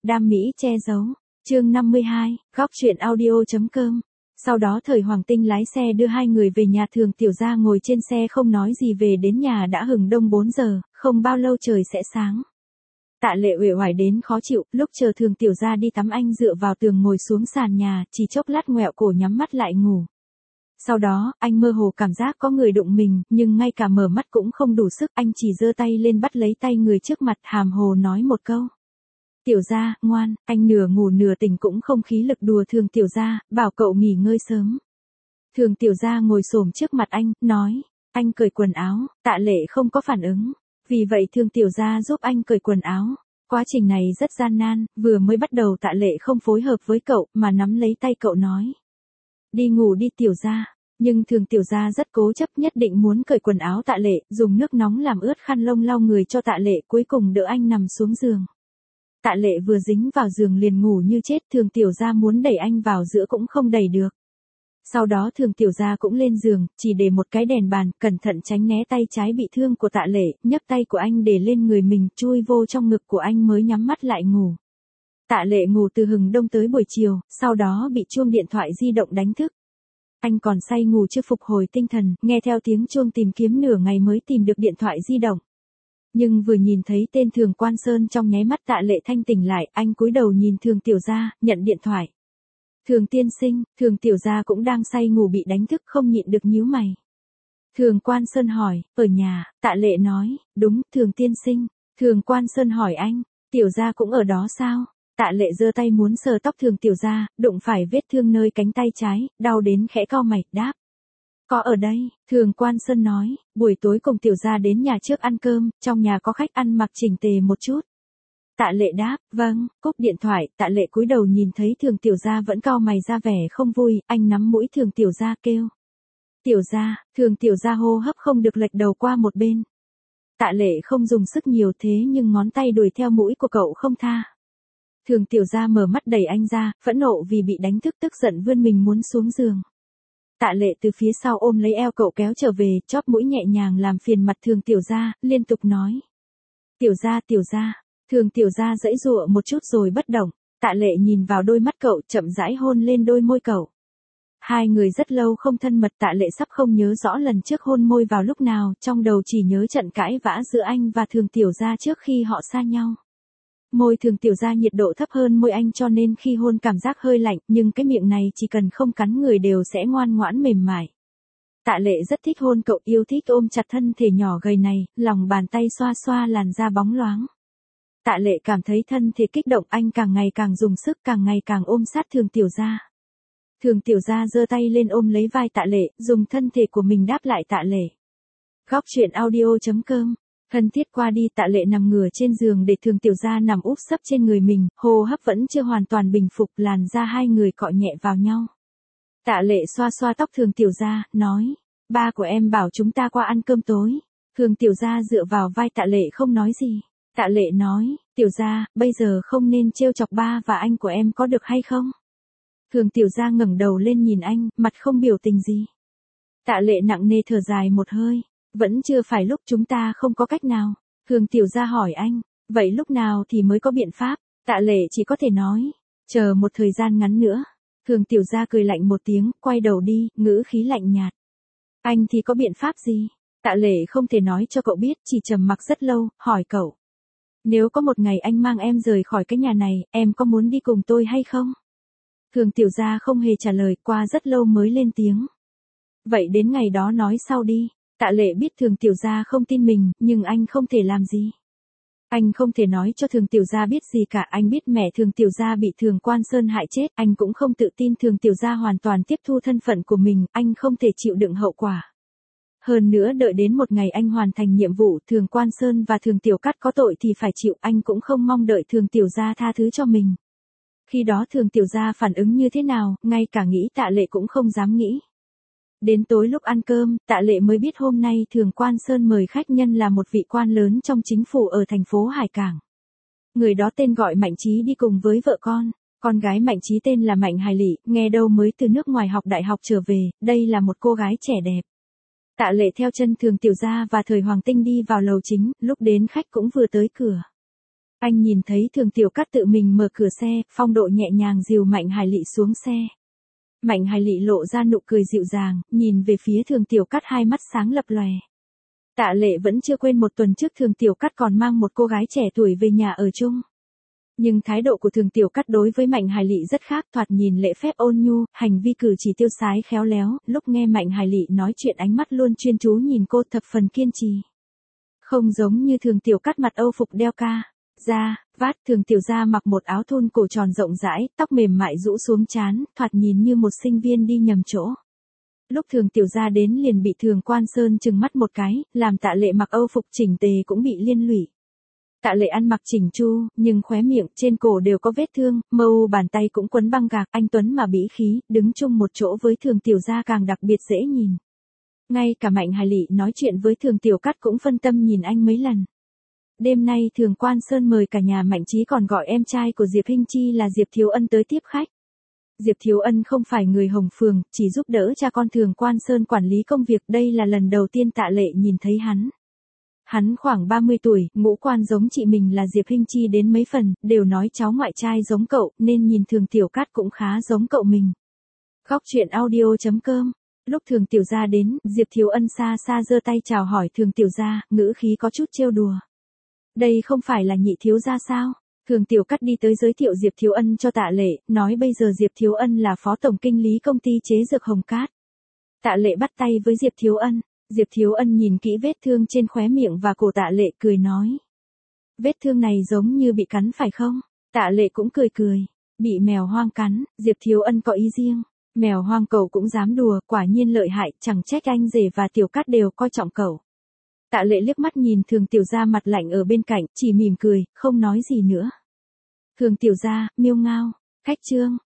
đam mỹ che giấu. Chương 52, góc truyện audio.com. Sau đó Thời Hoàng Tinh lái xe đưa hai người về nhà. Thường Tiểu Gia ngồi trên xe không nói gì. Về đến nhà đã hừng đông 4 giờ, không bao lâu trời sẽ sáng. Tạ Lệ uể oải đến khó chịu, lúc chờ Thường Tiểu Gia đi tắm anh dựa vào tường ngồi xuống sàn nhà, chỉ chốc lát ngoẹo cổ nhắm mắt lại ngủ. Sau đó, anh mơ hồ cảm giác có người đụng mình, nhưng ngay cả mở mắt cũng không đủ sức, anh chỉ giơ tay lên bắt lấy tay người trước mặt, hàm hồ nói một câu. Tiểu Gia, ngoan. Anh nửa ngủ nửa tỉnh cũng không khí lực đùa Thường Tiểu Gia, bảo cậu nghỉ ngơi sớm. Thường Tiểu Gia ngồi xổm trước mặt anh, nói, anh cởi quần áo. Tạ Lệ không có phản ứng. Vì vậy Thường Tiểu Gia giúp anh cởi quần áo. Quá trình này rất gian nan, vừa mới bắt đầu Tạ Lệ không phối hợp với cậu, mà nắm lấy tay cậu nói. Đi ngủ đi Tiểu Gia. Nhưng Thường Tiểu Gia rất cố chấp, nhất định muốn cởi quần áo Tạ Lệ, dùng nước nóng làm ướt khăn lông lau người cho Tạ Lệ, cuối cùng đỡ anh nằm xuống giường. Tạ Lệ vừa dính vào giường liền ngủ như chết. Thường Tiểu Gia muốn đẩy anh vào giữa cũng không đẩy được. Sau đó Thường Tiểu Gia cũng lên giường, chỉ để một cái đèn bàn, cẩn thận tránh né tay trái bị thương của Tạ Lệ, nhấc tay của anh để lên người mình, chui vô trong ngực của anh mới nhắm mắt lại ngủ. Tạ Lệ ngủ từ hừng đông tới buổi chiều, sau đó bị chuông điện thoại di động đánh thức. Anh còn say ngủ chưa phục hồi tinh thần, nghe theo tiếng chuông tìm kiếm nửa ngày mới tìm được điện thoại di động. Nhưng vừa nhìn thấy tên Thường Quan Sơn trong nháy mắt Tạ Lệ thanh tỉnh lại, anh cúi đầu nhìn Thường Tiểu Gia, nhận điện thoại. Thường tiên sinh. Thường Tiểu Gia cũng đang say ngủ bị đánh thức không nhịn được nhíu mày. Thường Quan Sơn hỏi, ở nhà. Tạ Lệ nói, đúng, Thường tiên sinh. Thường Quan Sơn hỏi anh, Tiểu Gia cũng ở đó sao? Tạ Lệ giơ tay muốn sờ tóc Thường Tiểu Gia, đụng phải vết thương nơi cánh tay trái, đau đến khẽ cau mày, đáp. Có ở đây. Thường Quan Sơn nói, buổi tối cùng Tiểu Gia đến nhà trước ăn cơm, trong nhà có khách ăn mặc chỉnh tề một chút. Tạ Lệ đáp, vâng. Cúp điện thoại, Tạ Lệ cúi đầu nhìn thấy Thường Tiểu Gia vẫn cau mày ra vẻ không vui, anh nắm mũi Thường Tiểu Gia kêu. Tiểu Gia. Thường Tiểu Gia hô hấp không được lệch đầu qua một bên. Tạ Lệ không dùng sức nhiều thế nhưng ngón tay đuổi theo mũi của cậu không tha. Thường Tiểu Gia mở mắt đẩy anh ra, phẫn nộ vì bị đánh thức, tức giận vươn mình muốn xuống giường. Tạ Lệ từ phía sau ôm lấy eo cậu kéo trở về, chóp mũi nhẹ nhàng làm phiền mặt Thường Tiểu Gia, liên tục nói. Tiểu Gia, Tiểu Gia. Thường Tiểu Gia giãy giụa một chút rồi bất động. Tạ Lệ nhìn vào đôi mắt cậu, chậm rãi hôn lên đôi môi cậu. Hai người rất lâu không thân mật, Tạ Lệ sắp không nhớ rõ lần trước hôn môi vào lúc nào, trong đầu chỉ nhớ trận cãi vã giữa anh và Thường Tiểu Gia trước khi họ xa nhau. Môi Thường Tiểu Gia nhiệt độ thấp hơn môi anh cho nên khi hôn cảm giác hơi lạnh, nhưng cái miệng này chỉ cần không cắn người đều sẽ ngoan ngoãn mềm mại. Tạ Lệ rất thích hôn cậu, yêu thích ôm chặt thân thể nhỏ gầy này, lòng bàn tay xoa xoa làn da bóng loáng. Tạ Lệ cảm thấy thân thể kích động, anh càng ngày càng dùng sức, càng ngày càng ôm sát Thường Tiểu Gia. Thường Tiểu Gia giơ tay lên ôm lấy vai Tạ Lệ, dùng thân thể của mình đáp lại Tạ Lệ. Góc truyện audio.com. Thân thiết qua đi, Tạ Lệ nằm ngửa trên giường để Thường Tiểu Gia nằm úp sấp trên người mình, hô hấp vẫn chưa hoàn toàn bình phục, làn da hai người cọ nhẹ vào nhau. Tạ Lệ xoa xoa tóc Thường Tiểu Gia, nói, ba của em bảo chúng ta qua ăn cơm tối. Thường Tiểu Gia dựa vào vai Tạ Lệ không nói gì. Tạ Lệ nói, Tiểu Gia, bây giờ không nên trêu chọc ba và anh của em có được hay không? Thường Tiểu Gia ngẩng đầu lên nhìn anh, mặt không biểu tình gì. Tạ Lệ nặng nề thở dài một hơi, vẫn chưa phải lúc chúng ta không có cách nào. Thường Tiểu Gia hỏi anh, vậy lúc nào thì mới có biện pháp? Tạ Lệ chỉ có thể nói, chờ một thời gian ngắn nữa. Thường Tiểu Gia cười lạnh một tiếng, quay đầu đi, ngữ khí lạnh nhạt. Anh thì có biện pháp gì? Tạ Lệ không thể nói cho cậu biết, chỉ trầm mặc rất lâu, hỏi cậu. Nếu có một ngày anh mang em rời khỏi cái nhà này, em có muốn đi cùng tôi hay không? Thường Tiểu Gia không hề trả lời, qua rất lâu mới lên tiếng. Vậy đến ngày đó nói sau đi. Tạ Lệ biết Thường Tiểu Gia không tin mình, nhưng anh không thể làm gì. Anh không thể nói cho Thường Tiểu Gia biết gì cả, anh biết mẹ Thường Tiểu Gia bị Thường Quan Sơn hại chết, anh cũng không tự tin Thường Tiểu Gia hoàn toàn tiếp thu thân phận của mình, anh không thể chịu đựng hậu quả. Hơn nữa đợi đến một ngày anh hoàn thành nhiệm vụ, Thường Quan Sơn và Thường Tiểu Cát có tội thì phải chịu, anh cũng không mong đợi Thường Tiểu Gia tha thứ cho mình. Khi đó Thường Tiểu Gia phản ứng như thế nào, ngay cả nghĩ Tạ Lệ cũng không dám nghĩ. Đến tối lúc ăn cơm, Tạ Lệ mới biết hôm nay Thường Quan Sơn mời khách nhân là một vị quan lớn trong chính phủ ở thành phố Hải Cảng. Người đó tên gọi Mạnh Trí đi cùng với vợ con gái Mạnh Trí tên là Mạnh Hải Lị, nghe đâu mới từ nước ngoài học đại học trở về, đây là một cô gái trẻ đẹp. Tạ Lệ theo chân Thường Tiểu Gia và Thời Hoàng Tinh đi vào lầu chính, lúc đến khách cũng vừa tới cửa. Anh nhìn thấy Thường Tiểu Cát tự mình mở cửa xe, phong độ nhẹ nhàng dìu Mạnh Hải Lị xuống xe. Mạnh Hải Lị lộ ra nụ cười dịu dàng, nhìn về phía Thường Tiểu Cát hai mắt sáng lập lòe. Tạ Lệ vẫn chưa quên một tuần trước Thường Tiểu Cát còn mang một cô gái trẻ tuổi về nhà ở chung. Nhưng thái độ của Thường Tiểu Cát đối với Mạnh Hải Lị rất khác, thoạt nhìn lễ phép ôn nhu, hành vi cử chỉ tiêu sái khéo léo, lúc nghe Mạnh Hải Lị nói chuyện ánh mắt luôn chuyên chú nhìn cô, thập phần kiên trì. Không giống như Thường Tiểu Cát mặc Âu phục đeo ca da vát, Thường Tiểu Gia mặc một áo thun cổ tròn rộng rãi, tóc mềm mại rũ xuống trán, thoạt nhìn như một sinh viên đi nhầm chỗ. Lúc Thường Tiểu Gia đến liền bị Thường Quan Sơn trừng mắt một cái, làm Tạ Lệ mặc Âu phục chỉnh tề cũng bị liên lụy. Tạ Lệ ăn mặc chỉnh chu, nhưng khóe miệng, trên cổ đều có vết thương, mâu bàn tay cũng quấn băng gạc, anh tuấn mà bỉ khí, đứng chung một chỗ với Thường Tiểu Gia càng đặc biệt dễ nhìn. Ngay cả Mạnh Hải Lị nói chuyện với Thường Tiểu Cát cũng phân tâm nhìn anh mấy lần. Đêm nay Thường Quan Sơn mời cả nhà Mạnh Chí còn gọi em trai của Diệp Hinh Chi là Diệp Thiếu Ân tới tiếp khách. Diệp Thiếu Ân không phải người Hồng Phường, chỉ giúp đỡ cha con Thường Quan Sơn quản lý công việc, đây là lần đầu tiên Tạ Lệ nhìn thấy hắn. Hắn khoảng 30 tuổi, ngũ quan giống chị mình là Diệp Hinh Chi đến mấy phần, đều nói cháu ngoại trai giống cậu, nên nhìn Thường Tiểu Cát cũng khá giống cậu mình. Góc truyện audio.com. Lúc Thường Tiểu Gia đến, Diệp Thiếu Ân xa xa giơ tay chào hỏi Thường Tiểu Gia, ngữ khí có chút trêu đùa. Đây không phải là Nhị thiếu gia sao? Thường Tiểu Cát đi tới giới thiệu Diệp Thiếu Ân cho Tạ Lệ, nói bây giờ Diệp Thiếu Ân là phó tổng kinh lý công ty chế dược Hồng Cát. Tạ Lệ bắt tay với Diệp Thiếu Ân. Diệp Thiếu Ân nhìn kỹ vết thương trên khóe miệng và cổ Tạ Lệ, cười nói. Vết thương này giống như bị cắn phải không? Tạ Lệ cũng cười cười. Bị mèo hoang cắn, Diệp Thiếu Ân có ý riêng. Mèo hoang cậu cũng dám đùa, quả nhiên lợi hại, chẳng trách anh rể và Tiểu Cát đều coi trọng cậu. Tạ Lệ liếc mắt nhìn Thường Tiểu Gia mặt lạnh ở bên cạnh, chỉ mỉm cười, không nói gì nữa. Thường Tiểu Gia, miêu ngao, khách trương,